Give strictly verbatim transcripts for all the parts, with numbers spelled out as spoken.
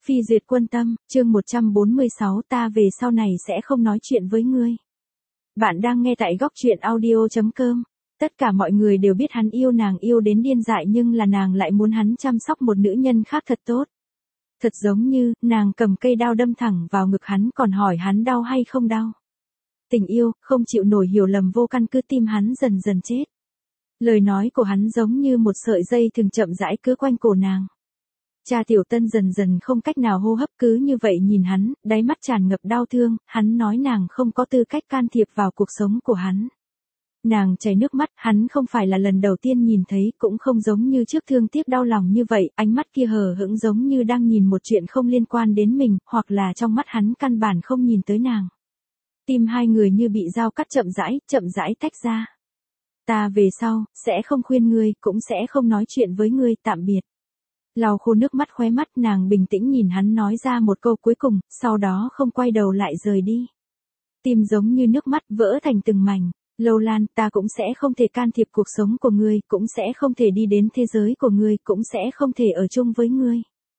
Phi duyệt quân tâm, chương một trăm bốn mươi sáu ta về sau này sẽ không nói chuyện với ngươi. Bạn đang nghe tại góc truyện audio chấm com. Tất cả mọi người đều biết hắn yêu nàng yêu đến điên dại nhưng là nàng lại muốn hắn chăm sóc một nữ nhân khác thật tốt. Thật giống như, nàng cầm cây đao đâm thẳng vào ngực hắn còn hỏi hắn đau hay không đau. Tình yêu, không chịu nổi hiểu lầm vô căn cứ tim hắn dần dần chết. Lời nói của hắn giống như một sợi dây thường chậm rãi cứ quanh cổ nàng. Cha Tiểu Tân dần dần không cách nào hô hấp cứ như vậy nhìn hắn, đáy mắt tràn ngập đau thương, hắn nói nàng không có tư cách can thiệp vào cuộc sống của hắn. Nàng chảy nước mắt, hắn không phải là lần đầu tiên nhìn thấy, cũng không giống như trước thương tiếc đau lòng như vậy, ánh mắt kia hờ hững giống như đang nhìn một chuyện không liên quan đến mình, hoặc là trong mắt hắn căn bản không nhìn tới nàng. Tim hai người như bị dao cắt chậm rãi, chậm rãi tách ra. Ta về sau, sẽ không khuyên ngươi, cũng sẽ không nói chuyện với ngươi, tạm biệt. Lau khô nước mắt khóe mắt nàng bình tĩnh nhìn hắn nói ra một câu cuối cùng, sau đó không quay đầu lại rời đi. Tim giống như nước mắt vỡ thành từng mảnh. Lâu Lan, ta cũng sẽ không thể can thiệp cuộc sống của ngươi, cũng sẽ không thể đi đến thế giới của ngươi, cũng sẽ không thể ở chung với ngươi.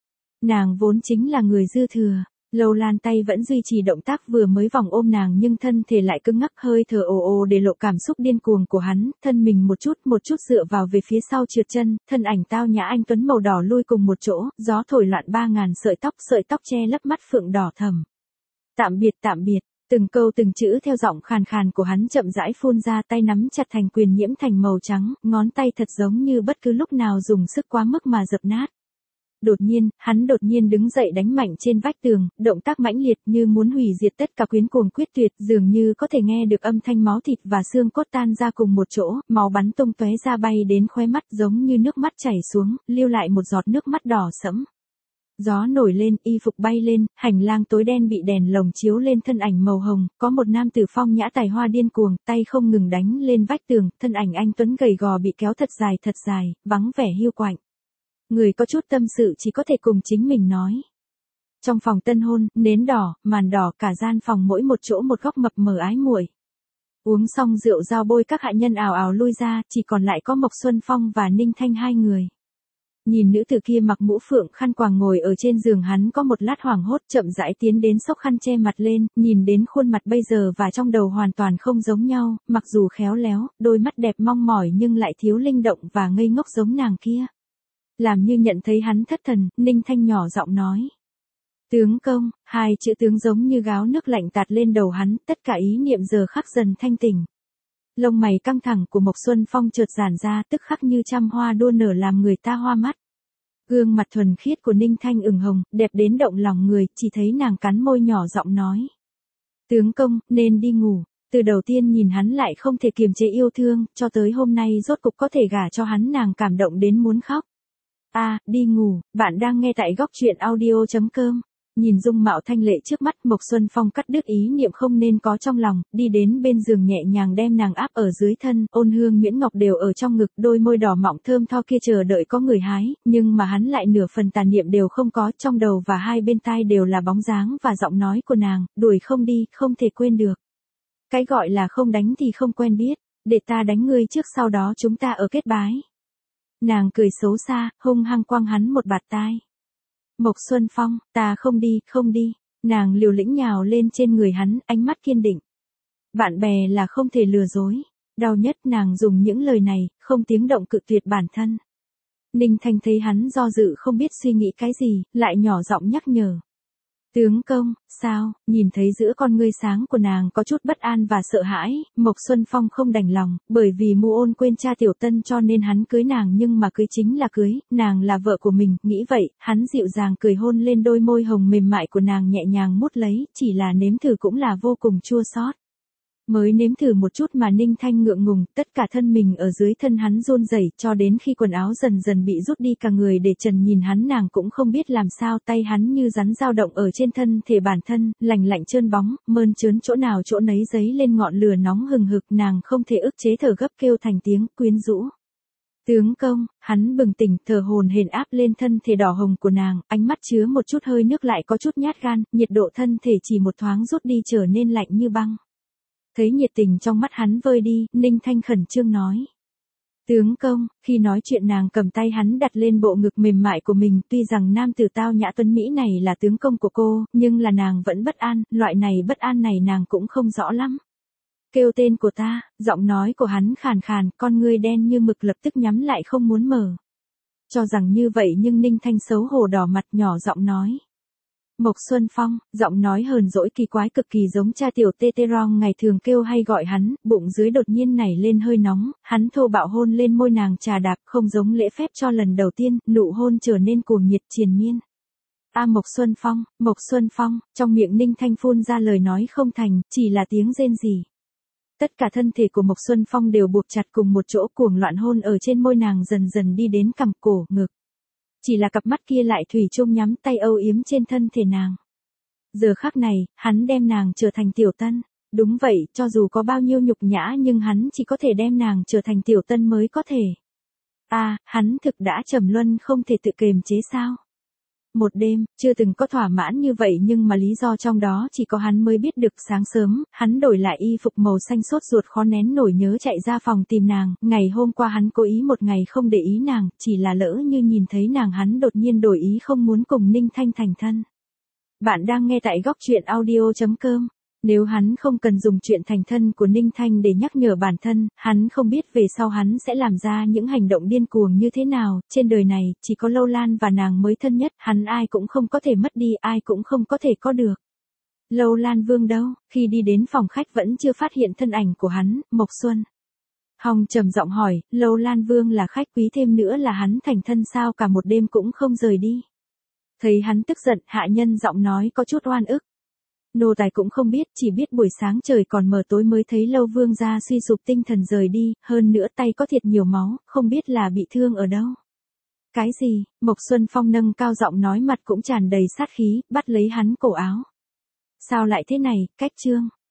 Nàng vốn chính là người dư thừa. Lâu Lan tay vẫn duy trì động tác vừa mới vòng ôm nàng nhưng thân thể lại cứng ngắc hơi thở ồ ồ để lộ cảm xúc điên cuồng của hắn, thân mình một chút một chút dựa vào về phía sau trượt chân, thân ảnh tao nhã anh tuấn màu đỏ lui cùng một chỗ, gió thổi loạn ba ngàn sợi tóc, sợi tóc che lấp mắt phượng đỏ thầm. Tạm biệt tạm biệt, từng câu từng chữ theo giọng khàn khàn của hắn chậm rãi phun ra, tay nắm chặt thành quyền nhiễm thành màu trắng, ngón tay thật giống như bất cứ lúc nào dùng sức quá mức mà dập nát. Đột nhiên, hắn đột nhiên đứng dậy đánh mạnh trên vách tường, động tác mãnh liệt như muốn hủy diệt tất cả quyến cuồng quyết tuyệt, dường như có thể nghe được âm thanh máu thịt và xương cốt tan ra cùng một chỗ, máu bắn tung tóe ra bay đến khóe mắt giống như nước mắt chảy xuống, lưu lại một giọt nước mắt đỏ sẫm. Gió nổi lên, y phục bay lên, hành lang tối đen bị đèn lồng chiếu lên thân ảnh màu hồng, có một nam tử phong nhã tài hoa điên cuồng, tay không ngừng đánh lên vách tường, thân ảnh anh tuấn gầy gò bị kéo thật dài thật dài, vắng vẻ hiu quạnh. Người có chút tâm sự chỉ có thể cùng chính mình nói. Trong phòng tân hôn, nến đỏ, màn đỏ, cả gian phòng mỗi một chỗ một góc mập mờ ái muội. Uống xong rượu giao bôi các hạ nhân ào ào lui ra, chỉ còn lại có Mộc Xuân Phong và Ninh Thanh hai người. Nhìn nữ tử kia mặc mũ phượng khăn quàng ngồi ở trên giường hắn có một lát hoảng hốt chậm rãi tiến đến xốc khăn che mặt lên, nhìn đến khuôn mặt bây giờ và trong đầu hoàn toàn không giống nhau, mặc dù khéo léo, đôi mắt đẹp mong mỏi nhưng lại thiếu linh động và ngây ngốc giống nàng kia. Làm như nhận thấy hắn thất thần, Ninh Thanh nhỏ giọng nói. Tướng công, hai chữ tướng giống như gáo nước lạnh tạt lên đầu hắn, tất cả ý niệm giờ khắc dần thanh tỉnh. Lông mày căng thẳng của Mộc Xuân Phong chợt giãn ra tức khắc như trăm hoa đua nở làm người ta hoa mắt. Gương mặt thuần khiết của Ninh Thanh ửng hồng, đẹp đến động lòng người, chỉ thấy nàng cắn môi nhỏ giọng nói. Tướng công, nên đi ngủ. Từ đầu tiên nhìn hắn lại không thể kiềm chế yêu thương, cho tới hôm nay rốt cục có thể gả cho hắn nàng cảm động đến muốn khóc. A, à, đi ngủ, bạn đang nghe tại góc truyện audio chấm com. Nhìn dung mạo thanh lệ trước mắt, Mộc Xuân Phong cắt đứt ý niệm không nên có trong lòng, đi đến bên giường nhẹ nhàng đem nàng áp ở dưới thân, ôn hương nhuyễn ngọc đều ở trong ngực, đôi môi đỏ mọng thơm tho kia chờ đợi có người hái, nhưng mà hắn lại nửa phần tàn niệm đều không có, trong đầu và hai bên tai đều là bóng dáng và giọng nói của nàng, đuổi không đi, không thể quên được. Cái gọi là không đánh thì không quen biết, để ta đánh ngươi trước sau đó chúng ta ở kết bái. Nàng cười xấu xa, hung hăng quăng hắn một bạt tai. Mộc Xuân Phong, ta không đi, không đi. Nàng liều lĩnh nhào lên trên người hắn, ánh mắt kiên định. Bạn bè là không thể lừa dối. Đau nhất nàng dùng những lời này, không tiếng động cự tuyệt bản thân. Ninh Thanh thấy hắn do dự không biết suy nghĩ cái gì, lại nhỏ giọng nhắc nhở. Tướng công, sao, nhìn thấy giữa con ngươi sáng của nàng có chút bất an và sợ hãi, Mộc Xuân Phong không đành lòng, bởi vì Mu Ôn quên cha Tiểu Tân cho nên hắn cưới nàng nhưng mà cưới chính là cưới, nàng là vợ của mình, nghĩ vậy, hắn dịu dàng cười hôn lên đôi môi hồng mềm mại của nàng nhẹ nhàng mút lấy, chỉ là nếm thử cũng là vô cùng chua xót. Mới nếm thử một chút mà Ninh Thanh ngượng ngùng, tất cả thân mình ở dưới thân hắn run rẩy, cho đến khi quần áo dần dần bị rút đi cả người để trần nhìn hắn nàng cũng không biết làm sao, tay hắn như rắn dao động ở trên thân thể bản thân, lành lạnh trơn bóng, mơn trớn chỗ nào chỗ nấy giấy lên ngọn lửa nóng hừng hực, nàng không thể ức chế thở gấp kêu thành tiếng quyến rũ. Tướng công, hắn bừng tỉnh, thở hồn hển áp lên thân thể đỏ hồng của nàng, ánh mắt chứa một chút hơi nước lại có chút nhát gan, nhiệt độ thân thể chỉ một thoáng rút đi trở nên lạnh như băng. Thấy nhiệt tình trong mắt hắn vơi đi, Ninh Thanh khẩn trương nói. Tướng công, khi nói chuyện nàng cầm tay hắn đặt lên bộ ngực mềm mại của mình, tuy rằng nam tử tao nhã tuấn Mỹ này là tướng công của cô, nhưng là nàng vẫn bất an, loại này bất an này nàng cũng không rõ lắm. Kêu tên của ta, giọng nói của hắn khàn khàn, con ngươi đen như mực lập tức nhắm lại không muốn mở. Cho rằng như vậy nhưng Ninh Thanh xấu hổ đỏ mặt nhỏ giọng nói. Mộc Xuân Phong, giọng nói hờn dỗi kỳ quái cực kỳ giống cha tiểu tê tê rong ngày thường kêu hay gọi hắn, bụng dưới đột nhiên nảy lên hơi nóng, hắn thô bạo hôn lên môi nàng trà đạp không giống lễ phép cho lần đầu tiên, nụ hôn trở nên cuồng nhiệt triền miên. A Mộc Xuân Phong, Mộc Xuân Phong, trong miệng Ninh Thanh phun ra lời nói không thành, chỉ là tiếng rên rỉ. Tất cả thân thể của Mộc Xuân Phong đều buộc chặt cùng một chỗ cuồng loạn hôn ở trên môi nàng dần dần đi đến cằm cổ, ngực. Chỉ là cặp mắt kia lại thủy chung nhắm tay âu yếm trên thân thể nàng. Giờ khắc này, hắn đem nàng trở thành tiểu tân. Đúng vậy, cho dù có bao nhiêu nhục nhã nhưng hắn chỉ có thể đem nàng trở thành tiểu tân mới có thể. À, hắn thực đã trầm luân không thể tự kiềm chế sao? Một đêm, chưa từng có thỏa mãn như vậy nhưng mà lý do trong đó chỉ có hắn mới biết được. Sáng sớm, hắn đổi lại y phục màu xanh sốt ruột khó nén nổi nhớ chạy ra phòng tìm nàng, ngày hôm qua hắn cố ý một ngày không để ý nàng, chỉ là lỡ như nhìn thấy nàng hắn đột nhiên đổi ý không muốn cùng Ninh Thanh thành thân. Bạn đang nghe tại góc truyện audio chấm com. Nếu hắn không cần dùng chuyện thành thân của Ninh Thanh để nhắc nhở bản thân, hắn không biết về sau hắn sẽ làm ra những hành động điên cuồng như thế nào, trên đời này, chỉ có Lâu Lan và nàng mới thân nhất, hắn ai cũng không có thể mất đi, ai cũng không có thể có được. Lâu Lan Vương đâu, khi đi đến phòng khách vẫn chưa phát hiện thân ảnh của hắn, Mộc Xuân Hồng trầm giọng hỏi, Lâu Lan Vương là khách quý thêm nữa là hắn thành thân sao cả một đêm cũng không rời đi. Thấy hắn tức giận, hạ nhân giọng nói có chút oan ức. Nô tài cũng không biết, chỉ biết buổi sáng trời còn mờ tối mới thấy Lâu Vương gia suy sụp tinh thần rời đi, hơn nữa tay có thiệt nhiều máu, không biết là bị thương ở đâu. Cái gì? Mộc Xuân Phong nâng cao giọng nói mặt cũng tràn đầy sát khí, bắt lấy hắn cổ áo. Sao lại thế này, cách trương,